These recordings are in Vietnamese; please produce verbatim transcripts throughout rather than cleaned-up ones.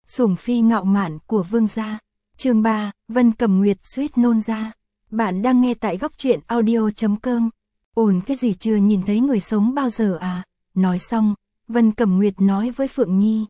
Sủng phi ngạo mạn của vương gia. Chương ba, Vân Cẩm Nguyệt suýt nôn ra. Bạn đang nghe tại góc truyện audio chấm com. Ổn cái gì, chưa nhìn thấy người sống bao giờ à? Nói xong, Vân Cẩm Nguyệt nói với Phượng Nhi.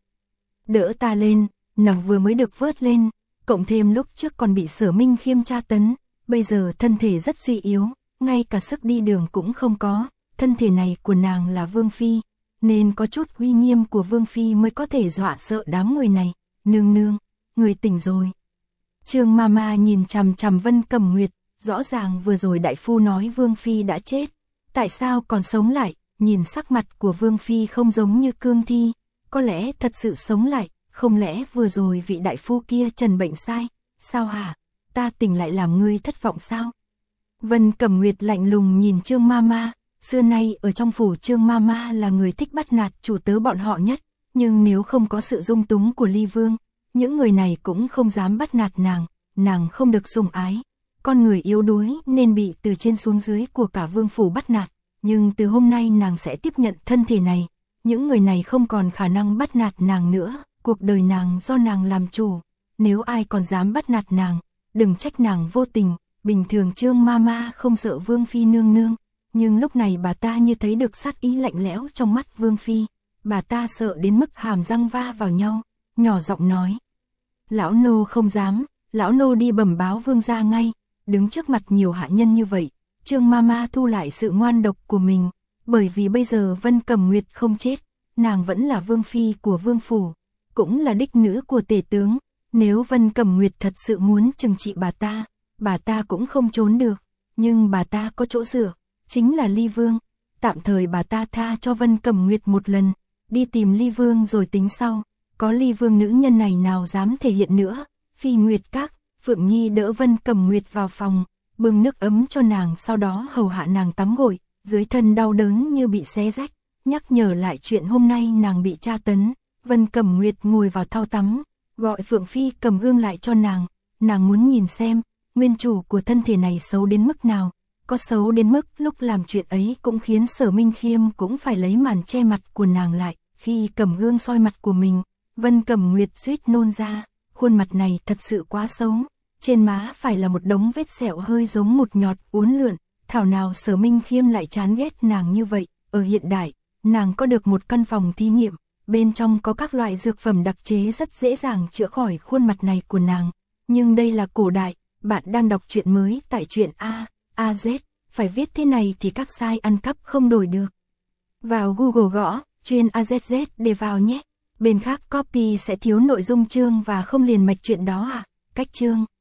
Đỡ ta lên, nàng vừa mới được vớt lên, cộng thêm lúc trước còn bị Sở Minh Khiêm tra tấn, bây giờ thân thể rất suy yếu, ngay cả sức đi đường cũng không có. Thân thể này của nàng là Vương Phi, nên có chút uy nghiêm của Vương Phi mới có thể dọa sợ đám người này. Nương nương, người tỉnh rồi. Trương Mama nhìn chằm chằm Vân Cẩm Nguyệt, rõ ràng vừa rồi đại phu nói Vương Phi đã chết, tại sao còn sống lại? Nhìn sắc mặt của Vương Phi không giống như cương thi, có lẽ thật sự sống lại, không lẽ vừa rồi vị đại phu kia trần bệnh sai? Sao hả? Ta tỉnh lại làm ngươi thất vọng sao? Vân Cẩm Nguyệt lạnh lùng nhìn Trương Mama, xưa nay ở trong phủ Trương Mama là người thích bắt nạt chủ tớ bọn họ nhất, nhưng nếu không có sự dung túng của Ly Vương, những người này cũng không dám bắt nạt nàng, nàng không được sủng ái, con người yếu đuối nên bị từ trên xuống dưới của cả vương phủ bắt nạt, nhưng từ hôm nay nàng sẽ tiếp nhận thân thể này, những người này không còn khả năng bắt nạt nàng nữa, cuộc đời nàng do nàng làm chủ, nếu ai còn dám bắt nạt nàng, đừng trách nàng vô tình. Bình thường Trương Mama không sợ Vương Phi nương nương, nhưng lúc này bà ta như thấy được sát ý lạnh lẽo trong mắt Vương Phi, bà ta sợ đến mức hàm răng va vào nhau, nhỏ giọng nói. Lão nô không dám, lão nô đi bẩm báo vương gia ngay. Đứng trước mặt nhiều hạ nhân như vậy, Trương Mama thu lại sự ngoan độc của mình, bởi vì bây giờ Vân Cẩm Nguyệt không chết, nàng vẫn là Vương Phi của Vương Phủ, cũng là đích nữ của tể tướng, nếu Vân Cẩm Nguyệt thật sự muốn trừng trị bà ta, bà ta cũng không trốn được, nhưng bà ta có chỗ dựa, chính là Ly Vương, tạm thời bà ta tha cho Vân Cẩm Nguyệt một lần, đi tìm Ly Vương rồi tính sau, có Ly Vương nữ nhân này nào dám thể hiện nữa. Phi Nguyệt Các, Phượng Nhi đỡ Vân Cẩm Nguyệt vào phòng, bưng nước ấm cho nàng, sau đó hầu hạ nàng tắm gội, dưới thân đau đớn như bị xé rách, nhắc nhở lại chuyện hôm nay nàng bị tra tấn. Vân Cẩm Nguyệt ngồi vào thau tắm, gọi Phượng Phi cầm gương lại cho nàng, nàng muốn nhìn xem, nguyên chủ của thân thể này xấu đến mức nào, có xấu đến mức lúc làm chuyện ấy cũng khiến Sở Minh Khiêm cũng phải lấy màn che mặt của nàng lại. Khi cầm gương soi mặt của mình, Vân Cẩm Nguyệt suýt nôn ra, khuôn mặt này thật sự quá xấu, trên má phải là một đống vết sẹo hơi giống một nhọt uốn lượn, thảo nào Sở Minh Khiêm lại chán ghét nàng như vậy. Ở hiện đại, nàng có được một căn phòng thí nghiệm, bên trong có các loại dược phẩm đặc chế rất dễ dàng chữa khỏi khuôn mặt này của nàng, nhưng đây là cổ đại, bạn đang đọc truyện mới tại truyện A, A Z, phải viết thế này thì các sai ăn cắp không đổi được. Vào Google gõ, chuyên A Z Z để vào nhé, bên khác copy sẽ thiếu nội dung chương và không liền mạch chuyện đó à, cách chương.